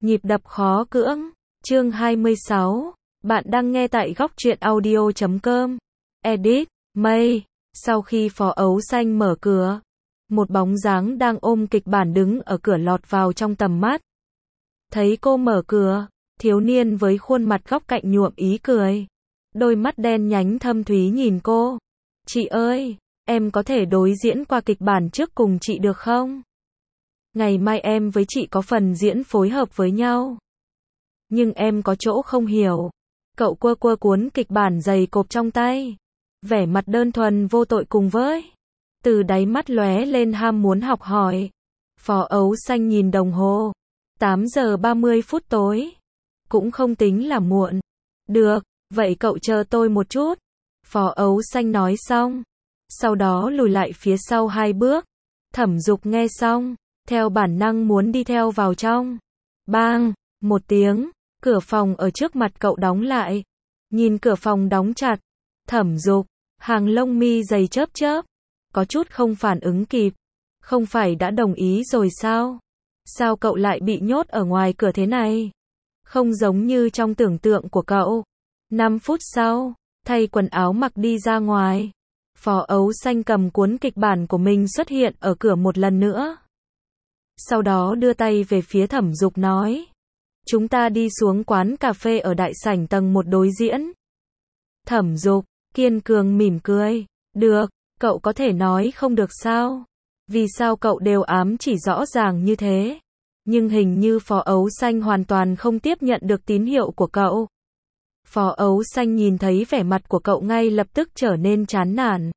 Nhịp đập khó cưỡng. Chương 26. Bạn đang nghe tại góc truyện audio.com. Edit. May. Sau khi Phó Ấu Xanh mở cửa, một bóng dáng đang ôm kịch bản đứng ở cửa lọt vào trong tầm mắt. Thấy cô mở cửa, thiếu niên với khuôn mặt góc cạnh nhuộm ý cười. Đôi mắt đen nhánh thâm thúy nhìn cô. Chị ơi, em có thể đối diễn qua kịch bản trước cùng chị được không? Ngày mai em với chị có phần diễn phối hợp với nhau. Nhưng em có chỗ không hiểu. Cậu quơ cuốn kịch bản dày cộp trong tay. Vẻ mặt đơn thuần vô tội cùng với. Từ đáy mắt lóe lên ham muốn học hỏi. Phó Ấu Xanh nhìn đồng hồ. 8 giờ 30 phút tối. Cũng không tính là muộn. Được, vậy cậu chờ tôi một chút. Phó Ấu Xanh nói xong. Sau đó lùi lại phía sau 2 bước. Thẩm Dục nghe xong, theo bản năng muốn đi theo vào trong. Bang, một tiếng, cửa phòng ở trước mặt cậu đóng lại. Nhìn cửa phòng đóng chặt, Thẩm Dục, hàng lông mi dày chớp chớp, có chút không phản ứng kịp. Không phải đã đồng ý rồi sao? Sao cậu lại bị nhốt ở ngoài cửa thế này? Không giống như trong tưởng tượng của cậu. 5 phút sau, thay quần áo mặc đi ra ngoài. Phó Ấu Xanh cầm cuốn kịch bản của mình xuất hiện ở cửa một lần nữa. Sau đó đưa tay về phía Thẩm Dục nói. Chúng ta đi xuống quán cà phê ở đại sảnh tầng 1 đối diễn. Thẩm Dục, kiên cường mỉm cười. Được, cậu có thể nói không được sao? Vì sao cậu đều ám chỉ rõ ràng như thế? Nhưng hình như Phó Ấu Xanh hoàn toàn không tiếp nhận được tín hiệu của cậu. Phó Ấu Xanh nhìn thấy vẻ mặt của cậu ngay lập tức trở nên chán nản.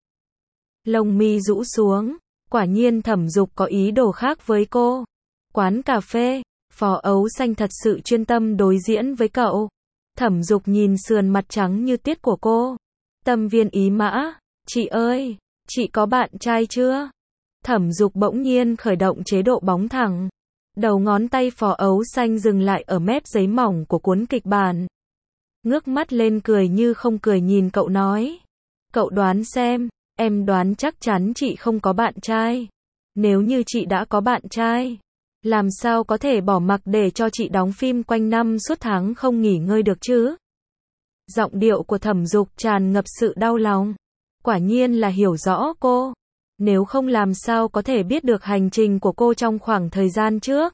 Lông mi rũ xuống, quả nhiên Thẩm Dục có ý đồ khác với cô. Quán cà phê, Phó Ấu Xanh thật sự chuyên tâm đối diễn với cậu. Thẩm Dục nhìn sườn mặt trắng như tiết của cô. Tâm viên ý mã, chị ơi, chị có bạn trai chưa? Thẩm Dục bỗng nhiên khởi động chế độ bóng thẳng. Đầu ngón tay Phó Ấu Xanh dừng lại ở mép giấy mỏng của cuốn kịch bản. Ngước mắt lên cười như không cười nhìn cậu nói. Cậu đoán xem, em đoán chắc chắn chị không có bạn trai. Nếu như chị đã có bạn trai, làm sao có thể bỏ mặc để cho chị đóng phim quanh năm suốt tháng không nghỉ ngơi được chứ? Giọng điệu của Thẩm Dục tràn ngập sự đau lòng. Quả nhiên là hiểu rõ cô. Nếu không làm sao có thể biết được hành trình của cô trong khoảng thời gian trước.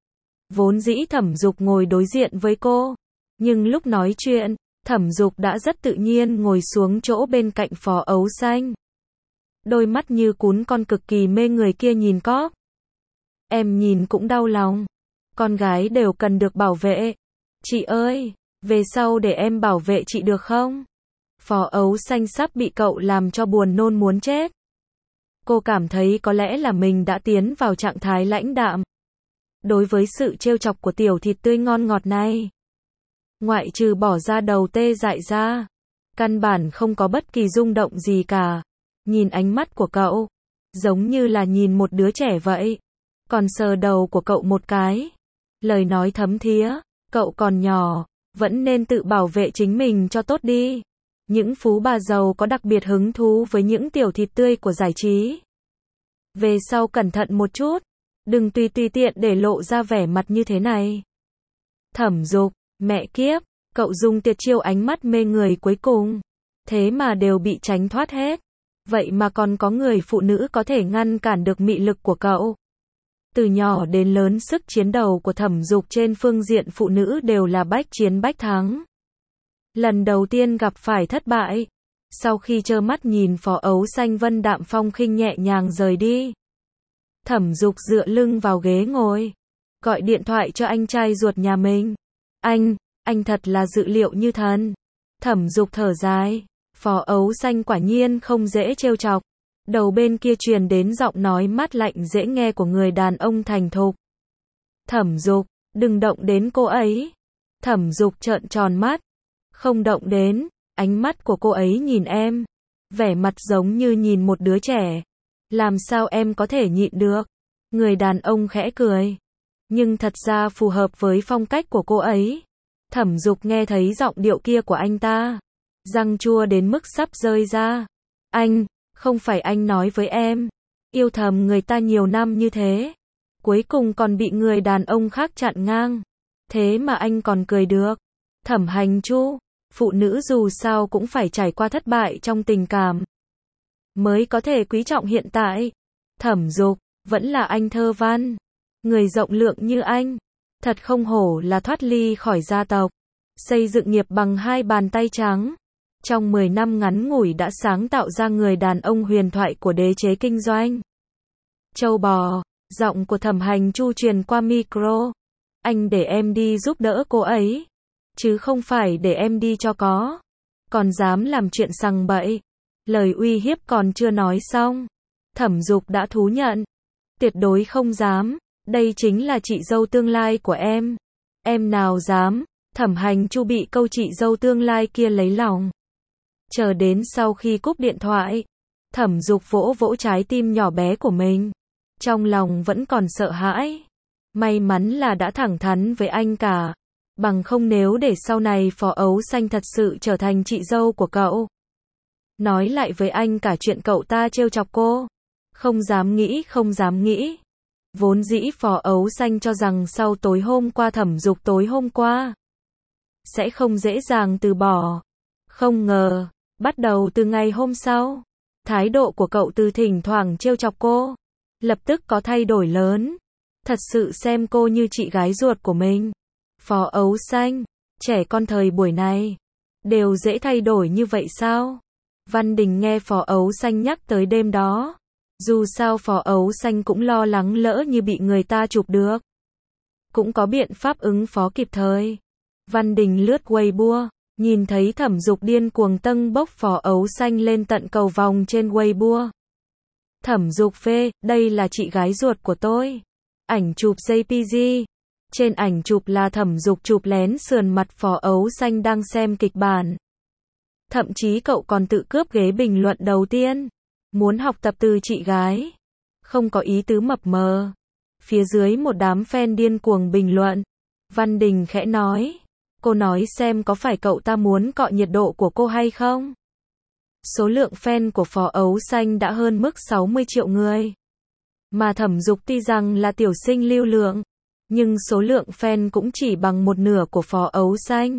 Vốn dĩ Thẩm Dục ngồi đối diện với cô. Nhưng lúc nói chuyện, Thẩm Dục đã rất tự nhiên ngồi xuống chỗ bên cạnh Phó Ấu Xanh. Đôi mắt như cún con cực kỳ mê người kia nhìn có. Em nhìn cũng đau lòng. Con gái đều cần được bảo vệ. Chị ơi, về sau để em bảo vệ chị được không? Phó Ấu Xanh sắp bị cậu làm cho buồn nôn muốn chết. Cô cảm thấy có lẽ là mình đã tiến vào trạng thái lãnh đạm. Đối với sự trêu chọc của tiểu thịt tươi ngon ngọt này. Ngoại trừ bỏ ra đầu tê dại ra. Căn bản không có bất kỳ rung động gì cả. Nhìn ánh mắt của cậu. Giống như là nhìn một đứa trẻ vậy. Còn sờ đầu của cậu một cái. Lời nói thấm thía. Cậu còn nhỏ. Vẫn nên tự bảo vệ chính mình cho tốt đi. Những phú bà giàu có đặc biệt hứng thú với những tiểu thịt tươi của giải trí. Về sau cẩn thận một chút. Đừng tùy tiện để lộ ra vẻ mặt như thế này. Thẩm Dục, mẹ kiếp, cậu dùng tuyệt chiêu ánh mắt mê người cuối cùng. Thế mà đều bị tránh thoát hết. Vậy mà còn có người phụ nữ có thể ngăn cản được mị lực của cậu. Từ nhỏ đến lớn sức chiến đấu của Thẩm Dục trên phương diện phụ nữ đều là bách chiến bách thắng. Lần đầu tiên gặp phải thất bại. Sau khi trơ mắt nhìn Phó Ấu Xanh vân đạm phong khinh nhẹ nhàng rời đi. Thẩm Dục dựa lưng vào ghế ngồi. Gọi điện thoại cho anh trai ruột nhà mình. Anh thật là dự liệu như thần. Thẩm Dục thở dài. Phó Ấu Xanh quả nhiên không dễ trêu chọc. Đầu bên kia truyền đến giọng nói mát lạnh dễ nghe của người đàn ông thành thục. Thẩm Dục, đừng động đến cô ấy. Thẩm Dục trợn tròn mắt. Không động đến, ánh mắt của cô ấy nhìn em. Vẻ mặt giống như nhìn một đứa trẻ. Làm sao em có thể nhịn được? Người đàn ông khẽ cười. Nhưng thật ra phù hợp với phong cách của cô ấy. Thẩm Dục nghe thấy giọng điệu kia của anh ta. Răng chua đến mức sắp rơi ra. Không phải anh nói với em. Yêu thầm người ta nhiều năm như thế. Cuối cùng còn bị người đàn ông khác chặn ngang. Thế mà anh còn cười được. Thẩm Hành Chu, phụ nữ dù sao cũng phải trải qua thất bại trong tình cảm, mới có thể quý trọng hiện tại. Thẩm Dục, vẫn là anh thơ văn. Người rộng lượng như anh. Thật không hổ là thoát ly khỏi gia tộc. Xây dựng nghiệp bằng hai bàn tay trắng. Trong 10 năm ngắn ngủi đã sáng tạo ra người đàn ông huyền thoại của đế chế kinh doanh. Châu bò, giọng của Thẩm Hành Chu truyền qua micro. Anh để em đi giúp đỡ cô ấy, chứ không phải để em đi cho có. Còn dám làm chuyện sằng bậy. Lời uy hiếp còn chưa nói xong. Thẩm Dục đã thú nhận. Tuyệt đối không dám. Đây chính là chị dâu tương lai của em. Em nào dám. Thẩm Hành Chu bị câu chị dâu tương lai kia lấy lòng. Chờ đến sau khi cúp điện thoại, Thẩm Dục vỗ vỗ trái tim nhỏ bé của mình. Trong lòng vẫn còn sợ hãi. May mắn là đã thẳng thắn với anh cả. Bằng không nếu để sau này Phó Ấu Xanh thật sự trở thành chị dâu của cậu. Nói lại với anh cả chuyện cậu ta trêu chọc cô. Không dám nghĩ, không dám nghĩ. Vốn dĩ Phó Ấu Xanh cho rằng sau tối hôm qua Thẩm Dục tối hôm qua sẽ không dễ dàng từ bỏ. Không ngờ, bắt đầu từ ngày hôm sau, thái độ của cậu từ thỉnh thoảng trêu chọc cô, lập tức có thay đổi lớn. Thật sự xem cô như chị gái ruột của mình. Phó Ấu Xanh, trẻ con thời buổi này, đều dễ thay đổi như vậy sao? Văn Đình nghe Phó Ấu Xanh nhắc tới đêm đó. Dù sao Phó Ấu Xanh cũng lo lắng lỡ như bị người ta chụp được. Cũng có biện pháp ứng phó kịp thời. Văn Đình lướt Weibo, nhìn thấy Thẩm Dục điên cuồng tâng bốc Phó Ấu Xanh lên tận cầu vòng trên Weibo. Thẩm Dục phê, đây là chị gái ruột của tôi. Ảnh chụp JPG. Trên ảnh chụp là Thẩm Dục chụp lén sườn mặt Phó Ấu Xanh đang xem kịch bản. Thậm chí cậu còn tự cướp ghế bình luận đầu tiên. Muốn học tập từ chị gái. Không có ý tứ mập mờ. Phía dưới một đám fan điên cuồng bình luận. Văn Đình khẽ nói. Cô nói xem có phải cậu ta muốn cọ nhiệt độ của cô hay không? Số lượng fan của Phó Ấu Xanh đã hơn mức 60 triệu người. Mà Thẩm Dục tuy rằng là tiểu sinh lưu lượng, nhưng số lượng fan cũng chỉ bằng một nửa của Phó Ấu Xanh.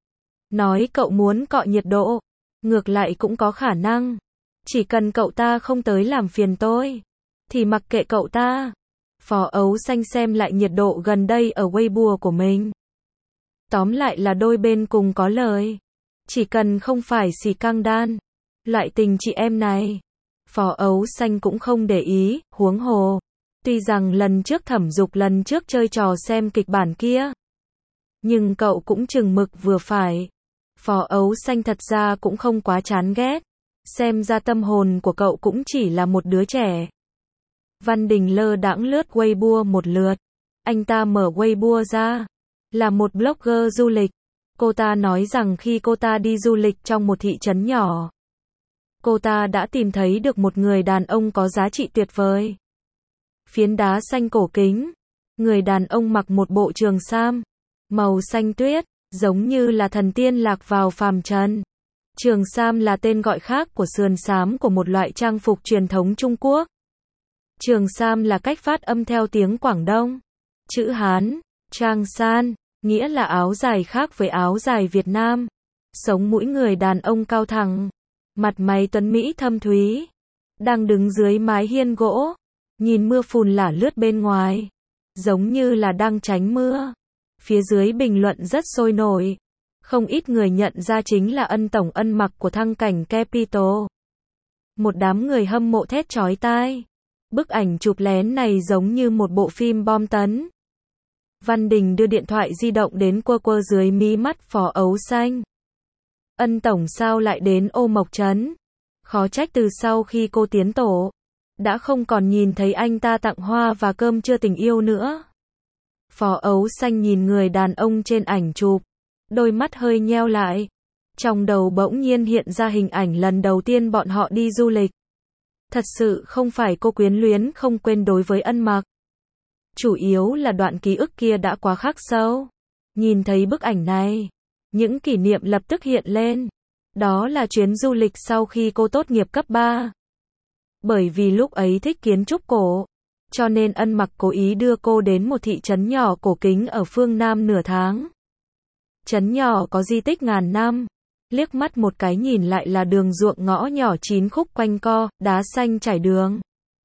Nói cậu muốn cọ nhiệt độ, ngược lại cũng có khả năng. Chỉ cần cậu ta không tới làm phiền tôi, thì mặc kệ cậu ta. Phó Ấu Xanh xem lại nhiệt độ gần đây ở Weibo của mình. Tóm lại là đôi bên cùng có lời. Chỉ cần không phải xì căng đan, loại tình chị em này, Phó Ấu Xanh cũng không để ý, huống hồ. Tuy rằng lần trước Thẩm Dục lần trước chơi trò xem kịch bản kia, nhưng cậu cũng chừng mực vừa phải. Phó Ấu Xanh thật ra cũng không quá chán ghét. Xem ra tâm hồn của cậu cũng chỉ là một đứa trẻ. Văn Đình lơ đãng lướt Weibo một lượt. Anh ta mở Weibo ra. Là một blogger du lịch. Cô ta nói rằng khi cô ta đi du lịch trong một thị trấn nhỏ, cô ta đã tìm thấy được một người đàn ông có giá trị tuyệt vời. Phiến đá xanh cổ kính. Người đàn ông mặc một bộ trường sam màu xanh tuyết, giống như là thần tiên lạc vào phàm trần. Trường sam là tên gọi khác của sườn xám của một loại trang phục truyền thống Trung Quốc. Trường sam là cách phát âm theo tiếng Quảng Đông. Chữ Hán, Trang San, nghĩa là áo dài khác với áo dài Việt Nam. Sống mũi người đàn ông cao thẳng, mặt mày tuấn mỹ thâm thúy, đang đứng dưới mái hiên gỗ, nhìn mưa phùn lả lướt bên ngoài, giống như là đang tránh mưa. Phía dưới bình luận rất sôi nổi. Không ít người nhận ra chính là ân tổng ân mặc của thăng cảnh Capital. Một đám người hâm mộ thét chói tai. Bức ảnh chụp lén này giống như một bộ phim bom tấn. Văn Đình đưa điện thoại di động đến quơ quơ dưới mí mắt Phó Ấu Xanh. Ân tổng sao lại đến Ô Mộc Trấn? Khó trách từ sau khi cô tiến tổ, đã không còn nhìn thấy anh ta tặng hoa và cơm trưa tình yêu nữa. Phó Ấu Xanh nhìn người đàn ông trên ảnh chụp. Đôi mắt hơi nheo lại. Trong đầu bỗng nhiên hiện ra hình ảnh lần đầu tiên bọn họ đi du lịch. Thật sự không phải cô quyến luyến không quên đối với Ân Mặc. Chủ yếu là đoạn ký ức kia đã quá khắc sâu. Nhìn thấy bức ảnh này, những kỷ niệm lập tức hiện lên. Đó là chuyến du lịch sau khi cô tốt nghiệp cấp 3. Bởi vì lúc ấy thích kiến trúc cổ, cho nên Ân Mặc cố ý đưa cô đến một thị trấn nhỏ cổ kính ở phương Nam nửa tháng. Trấn nhỏ có di tích ngàn năm, liếc mắt một cái nhìn lại là đường ruộng ngõ nhỏ 9 khúc quanh co, đá xanh trải đường,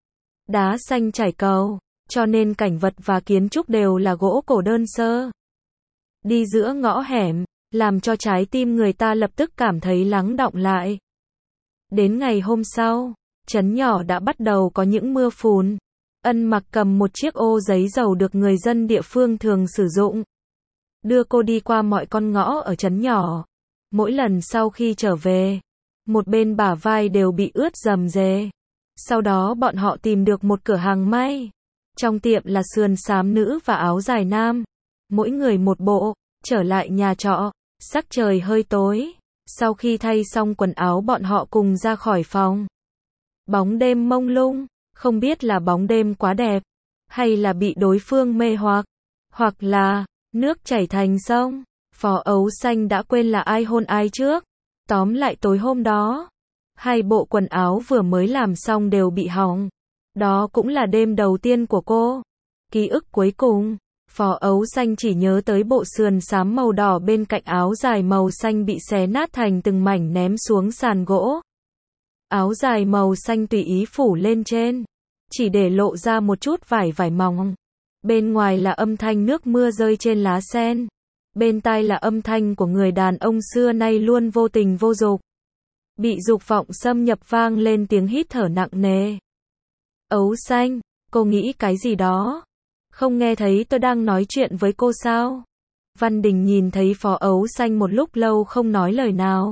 đá xanh trải cầu, cho nên cảnh vật và kiến trúc đều là gỗ cổ đơn sơ. Đi giữa ngõ hẻm, làm cho trái tim người ta lập tức cảm thấy lắng đọng lại. Đến ngày hôm sau, trấn nhỏ đã bắt đầu có những mưa phùn. Ân Mặc cầm một chiếc ô giấy dầu được người dân địa phương thường sử dụng, đưa cô đi qua mọi con ngõ ở trấn nhỏ. Mỗi lần sau khi trở về, một bên bả vai đều bị ướt rầm rề. Sau đó bọn họ tìm được một cửa hàng may. Trong tiệm là sườn xám nữ và áo dài nam, mỗi người một bộ. Trở lại nhà trọ, sắc trời hơi tối. Sau khi thay xong quần áo bọn họ cùng ra khỏi phòng. Bóng đêm mông lung, không biết là bóng đêm quá đẹp, hay là bị đối phương mê hoặc là nước chảy thành sông. Phó Ấu Xanh đã quên là ai hôn ai trước. Tóm lại tối hôm đó, hai bộ quần áo vừa mới làm xong đều bị hỏng. Đó cũng là đêm đầu tiên của cô. Ký ức cuối cùng, Phó Ấu Xanh chỉ nhớ tới bộ sườn xám màu đỏ bên cạnh áo dài màu xanh bị xé nát thành từng mảnh ném xuống sàn gỗ. Áo dài màu xanh tùy ý phủ lên trên, chỉ để lộ ra một chút vải mỏng. Bên ngoài là âm thanh nước mưa rơi trên lá sen. Bên tai là âm thanh của người đàn ông xưa nay luôn vô tình vô dục. Bị dục vọng xâm nhập vang lên tiếng hít thở nặng nề. Ấu Xanh, cô nghĩ cái gì đó? Không nghe thấy tôi đang nói chuyện với cô sao? Văn Đình nhìn thấy Phó Ấu Xanh một lúc lâu không nói lời nào.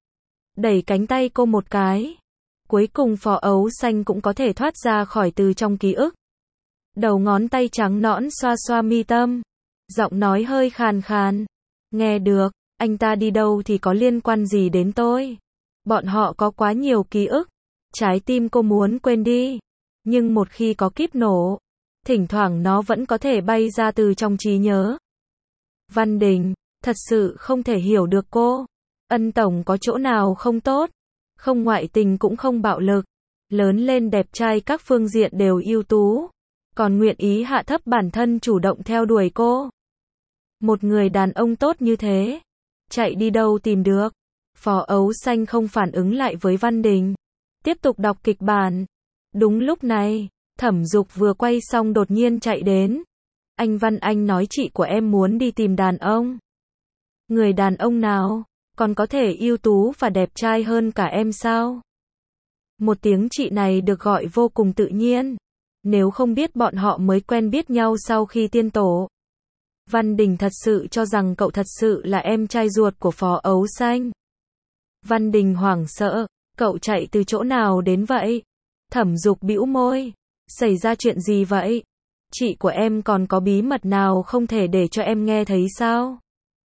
Đẩy cánh tay cô một cái. Cuối cùng Phó Ấu Xanh cũng có thể thoát ra khỏi từ trong ký ức. Đầu ngón tay trắng nõn xoa xoa mi tâm. Giọng nói hơi khàn khàn. Nghe được, anh ta đi đâu thì có liên quan gì đến tôi? Bọn họ có quá nhiều ký ức. Trái tim cô muốn quên đi. Nhưng một khi có kíp nổ, thỉnh thoảng nó vẫn có thể bay ra từ trong trí nhớ. Văn Đình, thật sự không thể hiểu được cô. Ân tổng có chỗ nào không tốt? Không ngoại tình cũng không bạo lực. Lớn lên đẹp trai các phương diện đều ưu tú. Còn nguyện ý hạ thấp bản thân chủ động theo đuổi cô. Một người đàn ông tốt như thế, chạy đi đâu tìm được? Phó Ấu Xanh không phản ứng lại với Văn Đình. Tiếp tục đọc kịch bản. Đúng lúc này, Thẩm Dục vừa quay xong đột nhiên chạy đến. Anh Văn, anh nói chị của em muốn đi tìm đàn ông. Người đàn ông nào, còn có thể ưu tú và đẹp trai hơn cả em sao? Một tiếng chị này được gọi vô cùng tự nhiên. Nếu không biết bọn họ mới quen biết nhau sau khi tiên tổ. Văn Đình thật sự cho rằng cậu thật sự là em trai ruột của Phó Ấu Xanh. Văn Đình hoảng sợ, cậu chạy từ chỗ nào đến vậy? Thẩm Dục bĩu môi, xảy ra chuyện gì vậy? Chị của em còn có bí mật nào không thể để cho em nghe thấy sao?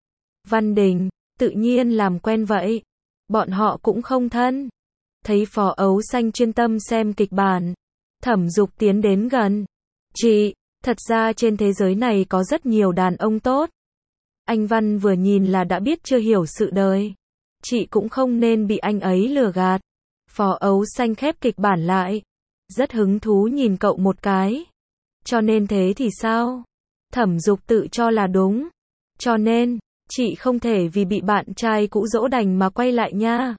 Văn Đình, tự nhiên làm quen vậy. Bọn họ cũng không thân. Thấy Phó Ấu Xanh chuyên tâm xem kịch bản, Thẩm Dục tiến đến gần. Chị, thật ra trên thế giới này có rất nhiều đàn ông tốt. Anh Văn vừa nhìn là đã biết chưa hiểu sự đời. Chị cũng không nên bị anh ấy lừa gạt. Phó Ấu Xanh khép kịch bản lại. Rất hứng thú nhìn cậu một cái. Cho nên thế thì sao? Thẩm Dục tự cho là đúng. Cho nên, chị không thể vì bị bạn trai cũ dỗ đành mà quay lại nha.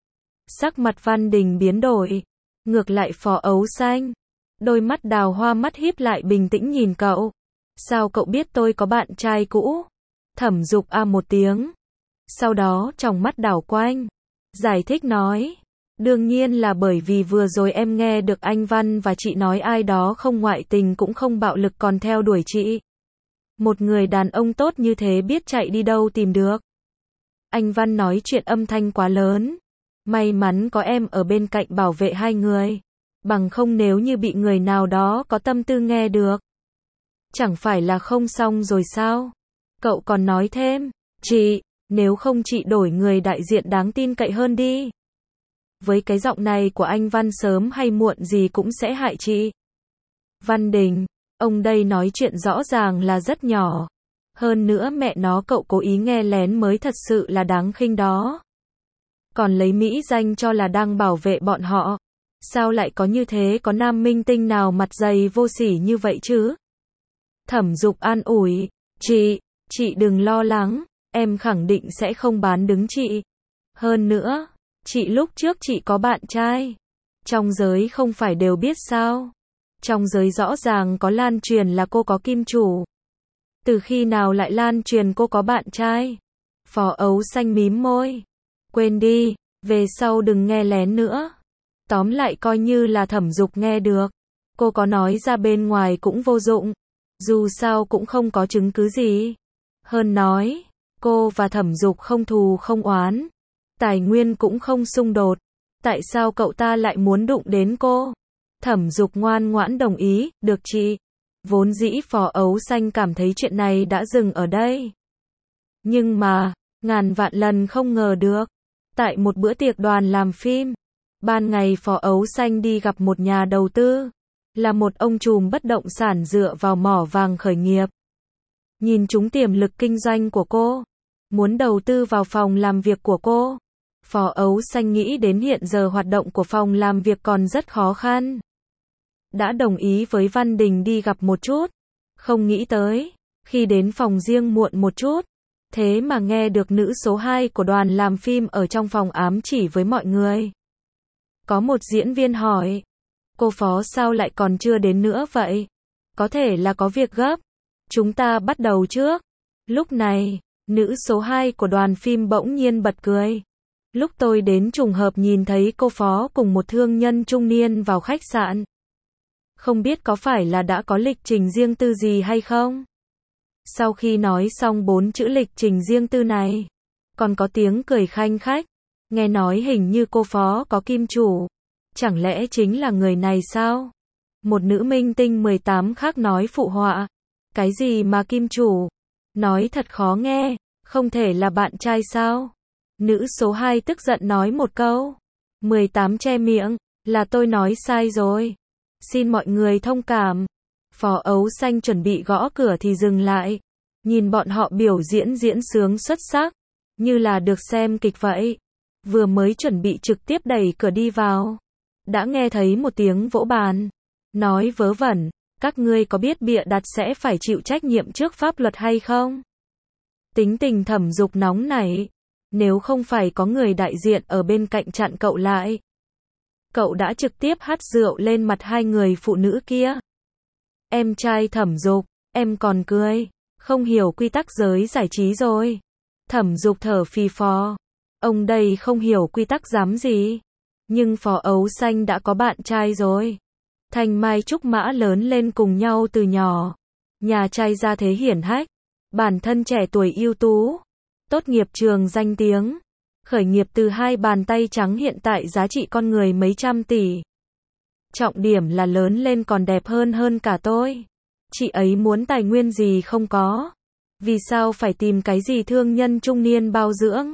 Sắc mặt Văn Đình biến đổi. Ngược lại Phó Ấu Xanh. Đôi mắt đào hoa mắt híp lại bình tĩnh nhìn cậu. Sao cậu biết tôi có bạn trai cũ? Thẩm Dục a một tiếng. Sau đó tròng mắt đảo quanh. Giải thích nói. Đương nhiên là bởi vì vừa rồi em nghe được anh Văn và chị nói ai đó không ngoại tình cũng không bạo lực còn theo đuổi chị. Một người đàn ông tốt như thế biết chạy đi đâu tìm được. Anh Văn nói chuyện âm thanh quá lớn. May mắn có em ở bên cạnh bảo vệ hai người. Bằng không nếu như bị người nào đó có tâm tư nghe được. Chẳng phải là không xong rồi sao? Cậu còn nói thêm. Chị, nếu không chị đổi người đại diện đáng tin cậy hơn đi. Với cái giọng này của anh Văn sớm hay muộn gì cũng sẽ hại chị. Văn Đình, ông đây nói chuyện rõ ràng là rất nhỏ. Hơn nữa mẹ nó cậu cố ý nghe lén mới thật sự là đáng khinh đó. Còn lấy mỹ danh cho là đang bảo vệ bọn họ. Sao lại có như thế, có nam minh tinh nào mặt dày vô sỉ như vậy chứ? Thẩm Dục an ủi, chị đừng lo lắng, em khẳng định sẽ không bán đứng chị. Hơn nữa, chị lúc trước chị có bạn trai. Trong giới không phải đều biết sao? Trong giới rõ ràng có lan truyền là cô có kim chủ. Từ khi nào lại lan truyền cô có bạn trai? Phó Ấu Xanh mím môi. Quên đi, về sau đừng nghe lén nữa. Tóm lại coi như là Thẩm Dục nghe được. Cô có nói ra bên ngoài cũng vô dụng. Dù sao cũng không có chứng cứ gì. Hơn nói, cô và Thẩm Dục không thù không oán. Tài nguyên cũng không xung đột. Tại sao cậu ta lại muốn đụng đến cô? Thẩm Dục ngoan ngoãn đồng ý, được chị. Vốn dĩ Phó Ấu Xanh cảm thấy chuyện này đã dừng ở đây. Nhưng mà, ngàn vạn lần không ngờ được. Tại một bữa tiệc đoàn làm phim, ban ngày Phó Ấu Xanh đi gặp một nhà đầu tư. Là một ông trùm bất động sản dựa vào mỏ vàng khởi nghiệp. Nhìn trúng tiềm lực kinh doanh của cô. Muốn đầu tư vào phòng làm việc của cô. Phó Ấu Xanh nghĩ đến hiện giờ hoạt động của phòng làm việc còn rất khó khăn. Đã đồng ý với Văn Đình đi gặp một chút. Không nghĩ tới, khi đến phòng riêng muộn một chút, thế mà nghe được nữ số 2 của đoàn làm phim ở trong phòng ám chỉ với mọi người. Có một diễn viên hỏi, cô Phó sao lại còn chưa đến nữa vậy? Có thể là có việc gấp. Chúng ta bắt đầu trước. Lúc này, nữ số 2 của đoàn phim bỗng nhiên bật cười. Lúc tôi đến trùng hợp nhìn thấy cô Phó cùng một thương nhân trung niên vào khách sạn. Không biết có phải là đã có lịch trình riêng tư gì hay không? Sau khi nói xong 4 chữ lịch trình riêng tư này, còn có tiếng cười khanh khách. Nghe nói hình như cô Phó có kim chủ. Chẳng lẽ chính là người này sao? Một nữ minh tinh 18 khác nói phụ họa. Cái gì mà kim chủ? Nói thật khó nghe, không thể là bạn trai sao? Nữ số 2 tức giận nói một câu. 18 che miệng, là tôi nói sai rồi. Xin mọi người thông cảm. Phó Ấu Xanh chuẩn bị gõ cửa thì dừng lại. Nhìn bọn họ biểu diễn diễn sướng xuất sắc, như là được xem kịch vậy. Vừa mới chuẩn bị trực tiếp đẩy cửa đi vào, đã nghe thấy một tiếng vỗ bàn. Nói vớ vẩn, các ngươi có biết bịa đặt sẽ phải chịu trách nhiệm trước pháp luật hay không? Tính tình Thẩm Dục nóng nảy. Nếu không phải có người đại diện ở bên cạnh chặn cậu lại, cậu đã trực tiếp hắt rượu lên mặt hai người phụ nữ kia. Em trai Thẩm Dục, em còn cười, không hiểu quy tắc giới giải trí rồi. Thẩm Dục thở phì phò. Ông đây không hiểu quy tắc dám gì. Nhưng Phó Ấu Xanh đã có bạn trai rồi. Thanh mai trúc mã lớn lên cùng nhau từ nhỏ. Nhà trai gia thế hiển hách. Bản thân trẻ tuổi ưu tú. Tốt nghiệp trường danh tiếng. Khởi nghiệp từ 2 bàn tay trắng, hiện tại giá trị con người mấy trăm tỷ. Trọng điểm là lớn lên còn đẹp hơn cả tôi. Chị ấy muốn tài nguyên gì không có. Vì sao phải tìm cái gì thương nhân trung niên bao dưỡng?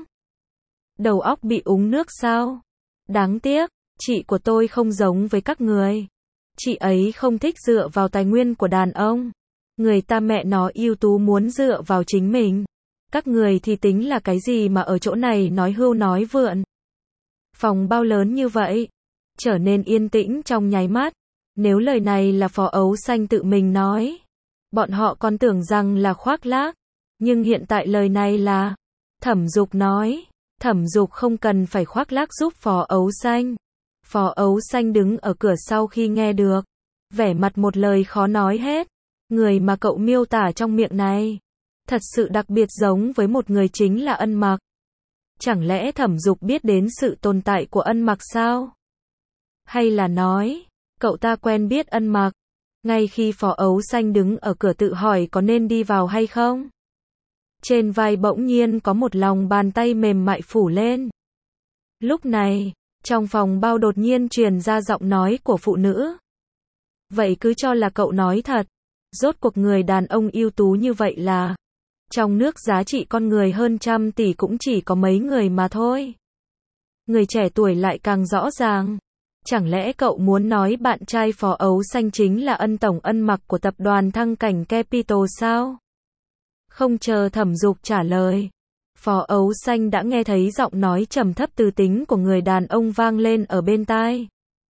Đầu óc bị uống nước sao? Đáng tiếc, chị của tôi không giống với các người. Chị ấy không thích dựa vào tài nguyên của đàn ông. Người ta mẹ nó ưu tú muốn dựa vào chính mình. Các người thì tính là cái gì mà ở chỗ này nói hưu nói vượn. Phòng bao lớn như vậy, trở nên yên tĩnh trong nháy mắt. Nếu lời này là Phó Ấu Xanh tự mình nói, bọn họ còn tưởng rằng là khoác lác. Nhưng hiện tại lời này là Thẩm Dục nói. Thẩm Dục không cần phải khoác lác giúp Phó Ấu Xanh. Phó Ấu Xanh đứng ở cửa sau khi nghe được, vẻ mặt một lời khó nói hết. Người mà cậu miêu tả trong miệng này, thật sự đặc biệt giống với một người, chính là Ân Mặc. Chẳng lẽ Thẩm Dục biết đến sự tồn tại của Ân Mặc sao? Hay là nói, cậu ta quen biết Ân Mặc? Ngay khi Phó Ấu Xanh đứng ở cửa tự hỏi có nên đi vào hay không, trên vai bỗng nhiên có một lòng bàn tay mềm mại phủ lên. Lúc này, trong phòng bao đột nhiên truyền ra giọng nói của phụ nữ. Vậy cứ cho là cậu nói thật. Rốt cuộc người đàn ông ưu tú như vậy là, trong nước giá trị con người hơn trăm tỷ cũng chỉ có mấy người mà thôi. Người trẻ tuổi lại càng rõ ràng. Chẳng lẽ cậu muốn nói bạn trai Phó Ấu Xanh chính là Ân tổng Ân Mặc của tập đoàn Thăng Cảnh Capital sao? Không chờ Thẩm Dục trả lời, Phó Ấu Xanh đã nghe thấy giọng nói trầm thấp từ tính của người đàn ông vang lên ở bên tai.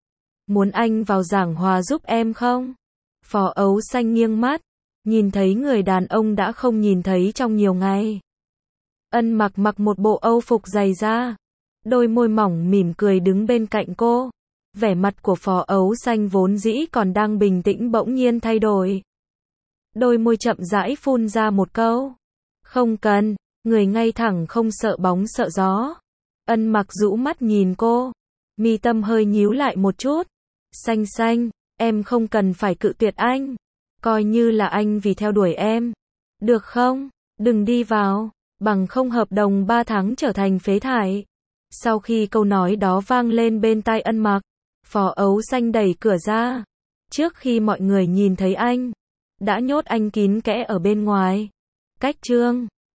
Muốn anh vào giảng hòa giúp em không? Phó Ấu Xanh nghiêng mắt, nhìn thấy người đàn ông đã không nhìn thấy trong nhiều ngày. Ân Mặc mặc một bộ âu phục dày da, đôi môi mỏng mỉm cười đứng bên cạnh cô. Vẻ mặt của Phó Ấu Xanh vốn dĩ còn đang bình tĩnh bỗng nhiên thay đổi. Đôi môi chậm rãi phun ra một câu. Không cần, người ngay thẳng không sợ bóng sợ gió. Ân Mặc rũ mắt nhìn cô, mi tâm hơi nhíu lại một chút. Xanh xanh, em không cần phải cự tuyệt anh. Coi như là anh vì theo đuổi em. Được không? Đừng đi vào, bằng không hợp đồng 3 tháng trở thành phế thải. Sau khi câu nói đó vang lên bên tai Ân Mặc, Phó Ấu Xanh đẩy cửa ra. Trước khi mọi người nhìn thấy anh, đã nhốt anh kín kẽ ở bên ngoài. Cách chương